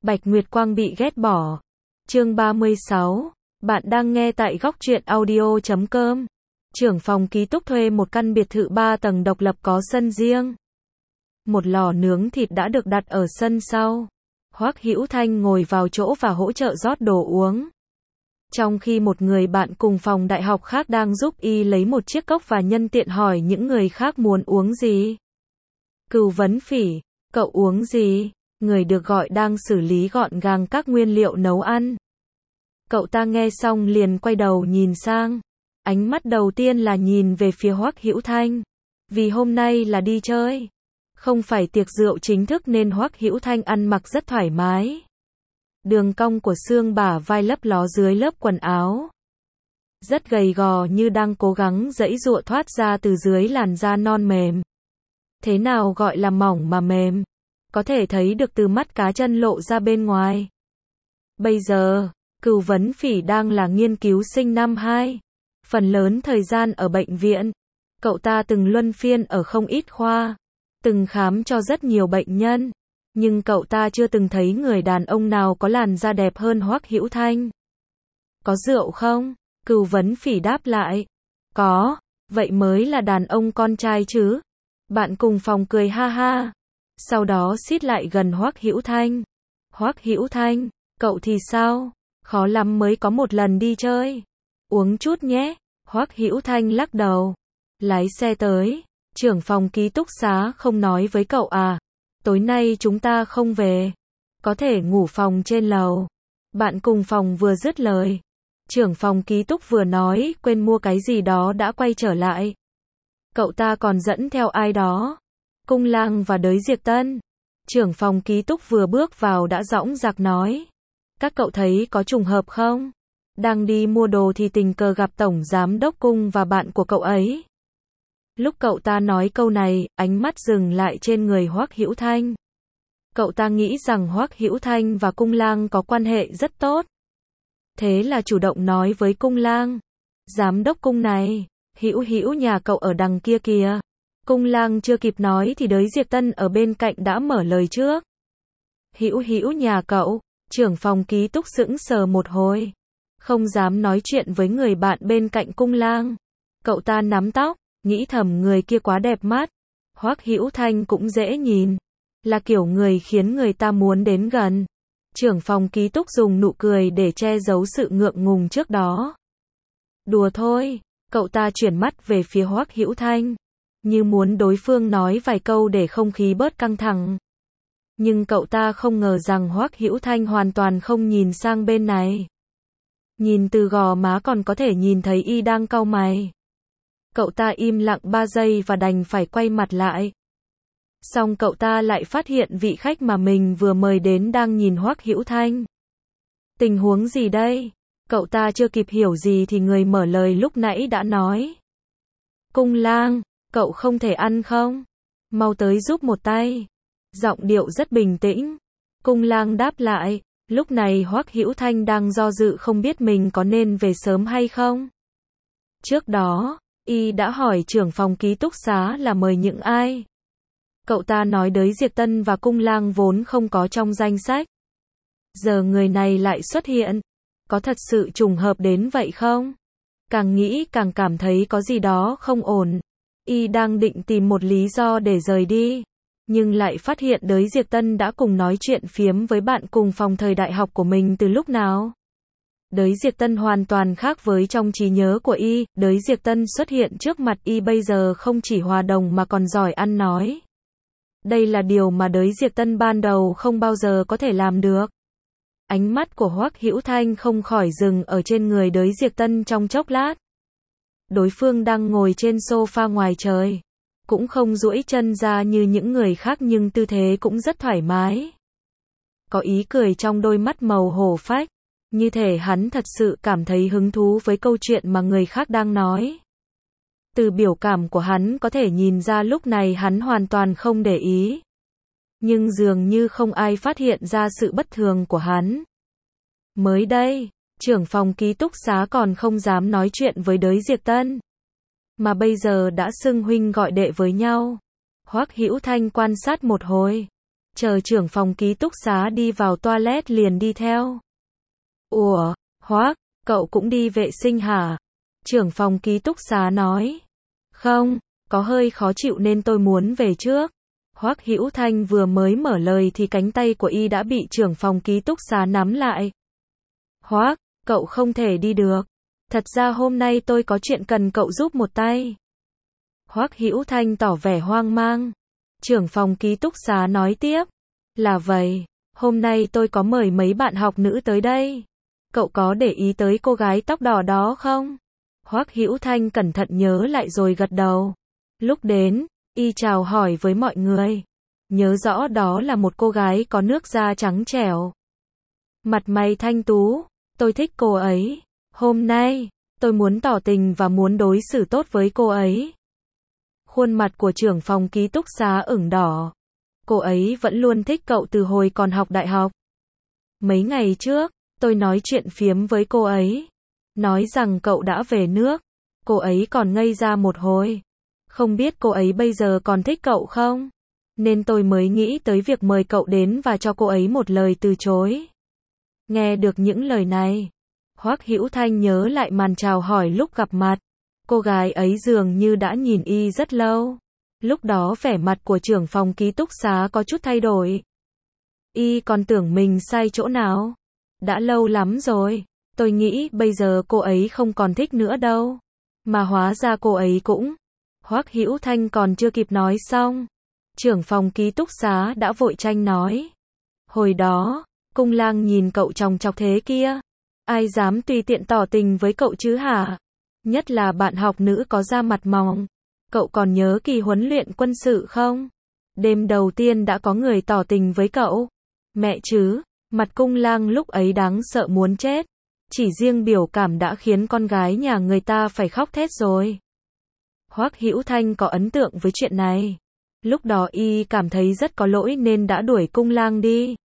Bạch Nguyệt Quang bị ghét bỏ. Chương 36. Bạn đang nghe tại góc truyện audio.com. Trưởng phòng ký túc thuê một căn biệt thự 3 tầng độc lập có sân riêng. Một lò nướng thịt đã được đặt ở sân sau. Hoắc Hữu Thanh ngồi vào chỗ và hỗ trợ rót đồ uống. Trong khi một người bạn cùng phòng đại học khác đang giúp y lấy một chiếc cốc và nhân tiện hỏi những người khác muốn uống gì. Cừu Vấn Phỉ, cậu uống gì? Người được gọi đang xử lý gọn gàng các nguyên liệu nấu ăn. Cậu ta nghe xong liền quay đầu nhìn sang. Ánh mắt đầu tiên là nhìn về phía Hoắc Hữu Thanh. Vì hôm nay là đi chơi, không phải tiệc rượu chính thức nên Hoắc Hữu Thanh ăn mặc rất thoải mái. Đường cong của xương bả vai lấp ló dưới lớp quần áo. Rất gầy gò như đang cố gắng giãy giụa thoát ra từ dưới làn da non mềm. Thế nào gọi là mỏng mà mềm? Có thể thấy được từ mắt cá chân lộ ra bên ngoài. Bây giờ, Cừu Vấn Phỉ đang là nghiên cứu sinh năm 2. Phần lớn thời gian ở bệnh viện. Cậu ta từng luân phiên ở không ít khoa. Từng khám cho rất nhiều bệnh nhân. Nhưng cậu ta chưa từng thấy người đàn ông nào có làn da đẹp hơn Hoắc Hữu Thanh. Có rượu không? Cừu Vấn Phỉ đáp lại. Có, vậy mới là đàn ông con trai chứ. Bạn cùng phòng cười ha ha. Sau đó xít lại gần Hoắc Hữu Thanh. Hoắc Hữu Thanh, cậu thì sao? Khó lắm mới có một lần đi chơi. Uống chút nhé. Hoắc Hữu Thanh lắc đầu. Lái xe tới. Trưởng phòng ký túc xá không nói với cậu à? Tối nay chúng ta không về. Có thể ngủ phòng trên lầu. Bạn cùng phòng vừa dứt lời. Trưởng phòng ký túc vừa nói quên mua cái gì đó đã quay trở lại. Cậu ta còn dẫn theo ai đó. Cung Lang và Đới Diệp Tân. Trưởng phòng ký túc vừa bước vào đã dõng dạc nói. Các cậu thấy có trùng hợp không? Đang đi mua đồ thì tình cờ gặp Tổng Giám Đốc Cung và bạn của cậu ấy. Lúc cậu ta nói câu này, ánh mắt dừng lại trên người Hoắc Hữu Thanh. Cậu ta nghĩ rằng Hoắc Hữu Thanh và Cung Lang có quan hệ rất tốt. Thế là chủ động nói với Cung Lang. Giám đốc Cung này, Hữu Hữu nhà cậu ở đằng kia kìa. Cung Lang chưa kịp nói thì Đới Diệp Tân ở bên cạnh đã mở lời trước. Hữu Hữu nhà cậu, trưởng phòng ký túc sững sờ một hồi. Không dám nói chuyện với người bạn bên cạnh Cung Lang. Cậu ta nắm tóc, nghĩ thầm người kia quá đẹp mắt. Hoắc Hữu Thanh cũng dễ nhìn. Là kiểu người khiến người ta muốn đến gần. Trưởng phòng ký túc dùng nụ cười để che giấu sự ngượng ngùng trước đó. Đùa thôi, cậu ta chuyển mắt về phía Hoắc Hữu Thanh. Như muốn đối phương nói vài câu để không khí bớt căng thẳng. Nhưng cậu ta không ngờ rằng Hoắc Hữu Thanh hoàn toàn không nhìn sang bên này. Nhìn từ gò má còn có thể nhìn thấy y đang cau mày. Cậu ta im lặng 3 giây và đành phải quay mặt lại. Xong cậu ta lại phát hiện vị khách mà mình vừa mời đến đang nhìn Hoắc Hữu Thanh. Tình huống gì đây? Cậu ta chưa kịp hiểu gì thì người mở lời lúc nãy đã nói. Cung Lang, cậu không thể ăn không? Mau tới giúp một tay. Giọng điệu rất bình tĩnh. Cung Lang đáp lại. Lúc này Hoắc Hữu Thanh đang do dự không biết mình có nên về sớm hay không. Trước đó, y đã hỏi trưởng phòng ký túc xá là mời những ai. Cậu ta nói Đới Diệp Tân và Cung Lang vốn không có trong danh sách. Giờ người này lại xuất hiện. Có thật sự trùng hợp đến vậy không? Càng nghĩ càng cảm thấy có gì đó không ổn. Y đang định tìm một lý do để rời đi. Nhưng lại phát hiện Đới Diệp Tân đã cùng nói chuyện phiếm với bạn cùng phòng thời đại học của mình từ lúc nào. Đới Diệp Tân hoàn toàn khác với trong trí nhớ của y. Đới Diệp Tân xuất hiện trước mặt y bây giờ không chỉ hòa đồng mà còn giỏi ăn nói. Đây là điều mà Đới Diệp Tân ban đầu không bao giờ có thể làm được. Ánh mắt của Hoắc Hữu Thanh không khỏi dừng ở trên người Đới Diệp Tân trong chốc lát. Đối phương đang ngồi trên sofa ngoài trời. Cũng không duỗi chân ra như những người khác nhưng tư thế cũng rất thoải mái. Có ý cười trong đôi mắt màu hổ phách. Như thể hắn thật sự cảm thấy hứng thú với câu chuyện mà người khác đang nói. Từ biểu cảm của hắn có thể nhìn ra lúc này hắn hoàn toàn không để ý. Nhưng dường như không ai phát hiện ra sự bất thường của hắn. Mới đây, trưởng phòng ký túc xá còn không dám nói chuyện với Đới Diệp Tân. Mà bây giờ đã xưng huynh gọi đệ với nhau. Hoắc Hữu Thanh quan sát một hồi. chờ trưởng phòng ký túc xá đi vào toilet liền đi theo. Ủa, Hoác, cậu cũng đi vệ sinh hả? Trưởng phòng ký túc xá nói. Không, có hơi khó chịu nên tôi muốn về trước. Hoắc Hữu Thanh vừa mới mở lời thì cánh tay của y đã bị trưởng phòng ký túc xá nắm lại. Hoắc, cậu không thể đi được. Thật ra hôm nay tôi có chuyện cần cậu giúp một tay. Hoắc Hữu Thanh tỏ vẻ hoang mang. Trưởng phòng ký túc xá nói tiếp. Là vậy, hôm nay tôi có mời mấy bạn học nữ tới đây. Cậu có để ý tới cô gái tóc đỏ đó không? Hoắc Hữu Thanh cẩn thận nhớ lại rồi gật đầu. Lúc đến, y chào hỏi với mọi người. Nhớ rõ đó là một cô gái có nước da trắng trẻo. Mặt mày thanh tú, tôi thích cô ấy. Hôm nay, tôi muốn tỏ tình và muốn đối xử tốt với cô ấy. Khuôn mặt của trưởng phòng ký túc xá ửng đỏ. Cô ấy vẫn luôn thích cậu từ hồi còn học đại học. Mấy ngày trước, tôi nói chuyện phiếm với cô ấy. Nói rằng cậu đã về nước. Cô ấy còn ngây ra một hồi. Không biết cô ấy bây giờ còn thích cậu không? Nên tôi mới nghĩ tới việc mời cậu đến và cho cô ấy một lời từ chối. Nghe được những lời này, Hoắc Hữu Thanh nhớ lại màn chào hỏi lúc gặp mặt. Cô gái ấy dường như đã nhìn y rất lâu. Lúc đó vẻ mặt của trưởng phòng ký túc xá có chút thay đổi. Y còn tưởng mình sai chỗ nào. Đã lâu lắm rồi. Tôi nghĩ bây giờ cô ấy không còn thích nữa đâu. Mà hóa ra cô ấy cũng. Hoắc Hữu Thanh còn chưa kịp nói xong. Trưởng phòng ký túc xá đã vội tranh nói. Hồi đó, Cung Lang nhìn cậu chòng chọc thế kia. Ai dám tùy tiện tỏ tình với cậu chứ hả? Nhất là bạn học nữ có da mặt mỏng. Cậu còn nhớ kỳ huấn luyện quân sự không? Đêm đầu tiên đã có người tỏ tình với cậu. Mẹ chứ, mặt Cung Lang lúc ấy đáng sợ muốn chết. Chỉ riêng biểu cảm đã khiến con gái nhà người ta phải khóc thét rồi. Hoắc Hữu Thanh có ấn tượng với chuyện này. Lúc đó y cảm thấy rất có lỗi nên đã đuổi Cung Lang đi.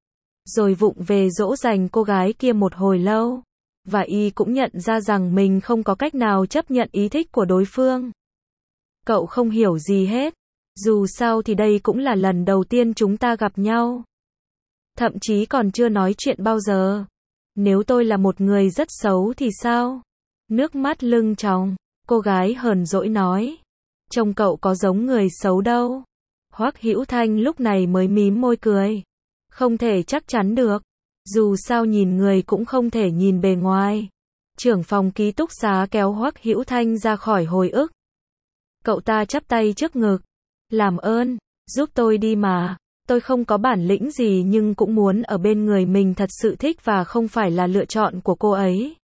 Rồi vụng về dỗ dành cô gái kia một hồi lâu. Và y cũng nhận ra rằng mình không có cách nào chấp nhận ý thích của đối phương. Cậu không hiểu gì hết. Dù sao thì đây cũng là lần đầu tiên chúng ta gặp nhau. Thậm chí còn chưa nói chuyện bao giờ. Nếu tôi là một người rất xấu thì sao? Nước mắt lưng tròng, cô gái hờn dỗi nói. Trông cậu có giống người xấu đâu. Hoắc Hữu Thanh lúc này mới mím môi cười. Không thể chắc chắn được. Dù sao nhìn người cũng không thể nhìn bề ngoài. Trưởng phòng ký túc xá kéo Hoắc Hữu Thanh ra khỏi hồi ức. Cậu ta chắp tay trước ngực. Làm ơn, giúp tôi đi mà. Tôi không có bản lĩnh gì nhưng cũng muốn ở bên người mình thật sự thích và không phải là lựa chọn của cô ấy.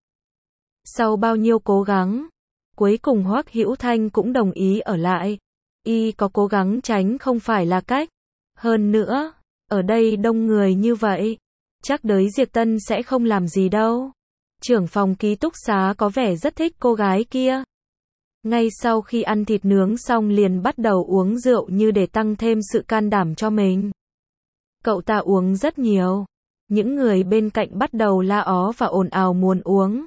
Sau bao nhiêu cố gắng, cuối cùng Hoắc Hữu Thanh cũng đồng ý ở lại. Y có cố gắng tránh không phải là cách. Hơn nữa, ở đây đông người như vậy, chắc đới Diệp Tân sẽ không làm gì đâu. Trưởng phòng ký túc xá có vẻ rất thích cô gái kia. Ngay sau khi ăn thịt nướng xong liền bắt đầu uống rượu như để tăng thêm sự can đảm cho mình. Cậu ta uống rất nhiều. Những người bên cạnh bắt đầu la ó và ồn ào muốn uống.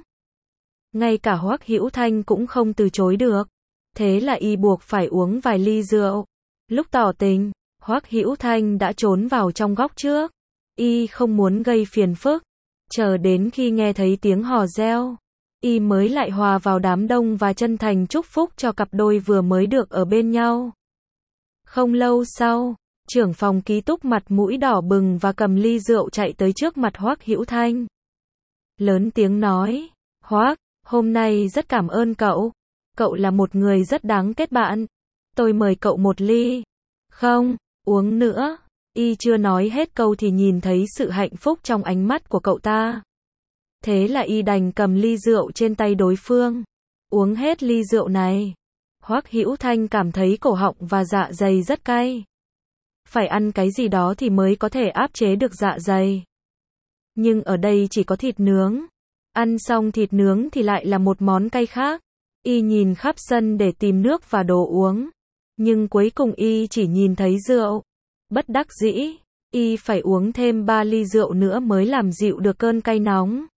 Ngay cả Hoắc Hữu Thanh cũng không từ chối được. Thế là y buộc phải uống vài ly rượu. Lúc tỏ tình, Hoắc Hữu Thanh đã trốn vào trong góc trước. Y không muốn gây phiền phức. Chờ đến khi nghe thấy tiếng hò reo, y mới lại hòa vào đám đông và chân thành chúc phúc cho cặp đôi vừa mới được ở bên nhau. Không lâu sau, trưởng phòng ký túc mặt mũi đỏ bừng và cầm ly rượu chạy tới trước mặt Hoắc Hữu Thanh. Lớn tiếng nói, Hoắc, hôm nay rất cảm ơn cậu. Cậu là một người rất đáng kết bạn. Tôi mời cậu một ly. Không, uống nữa. Y chưa nói hết câu thì nhìn thấy sự hạnh phúc trong ánh mắt của cậu ta. Thế là y đành cầm ly rượu trên tay đối phương. Uống hết ly rượu này. Hoắc Hữu Thanh cảm thấy cổ họng và dạ dày rất cay. Phải ăn cái gì đó thì mới có thể áp chế được dạ dày. Nhưng ở đây chỉ có thịt nướng. Ăn xong thịt nướng thì lại là một món cay khác. Y nhìn khắp sân để tìm nước và đồ uống. Nhưng cuối cùng y chỉ nhìn thấy rượu. Bất đắc dĩ, y phải uống thêm 3 ly rượu nữa mới làm dịu được cơn cay nóng.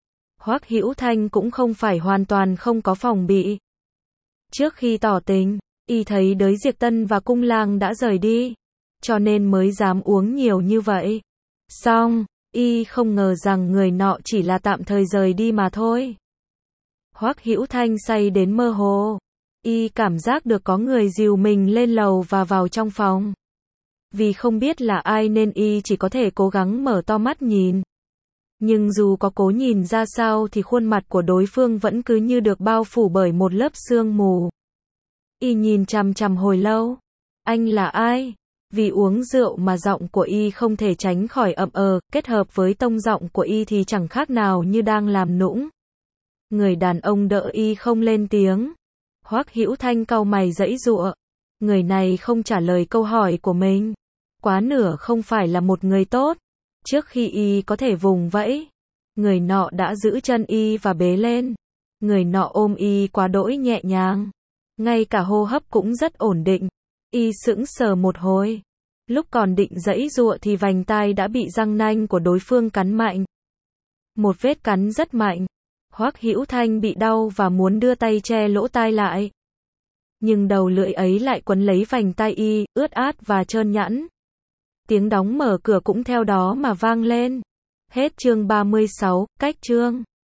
Hoắc Hữu Thanh cũng không phải hoàn toàn không có phòng bị. Trước khi tỏ tình, y thấy đới Diệp Tân và Cung Lang đã rời đi. cho nên mới dám uống nhiều như vậy. Xong, y không ngờ rằng người nọ chỉ là tạm thời rời đi mà thôi. Hoắc Hữu Thanh say đến mơ hồ. Y cảm giác được có người dìu mình lên lầu và vào trong phòng. Vì không biết là ai nên y chỉ có thể cố gắng mở to mắt nhìn. Nhưng dù có cố nhìn ra sao thì khuôn mặt của đối phương vẫn cứ như được bao phủ bởi một lớp sương mù. Y nhìn chằm chằm hồi lâu. Anh là ai? Vì uống rượu mà giọng của y không thể tránh khỏi ậm kết hợp với tông giọng của y thì chẳng khác nào như đang làm nũng. Người đàn ông đỡ y không lên tiếng. Hoắc Hữu Thanh cau mày giãy giụa. Người này không trả lời câu hỏi của mình. Quá nửa không phải là một người tốt. Trước khi y có thể vùng vẫy, người nọ đã giữ chân y và bế lên. Người nọ ôm y quá đỗi nhẹ nhàng. Ngay cả hô hấp cũng rất ổn định. Y sững sờ một hồi. Lúc còn định giãy giụa thì vành tai đã bị răng nanh của đối phương cắn mạnh. Một vết cắn rất mạnh. Hoắc Hữu Thanh bị đau và muốn đưa tay che lỗ tai lại. Nhưng đầu lưỡi ấy lại quấn lấy vành tai y, ướt át và trơn nhẵn. Tiếng đóng mở cửa cũng theo đó mà vang lên. Hết chương 36, cách chương.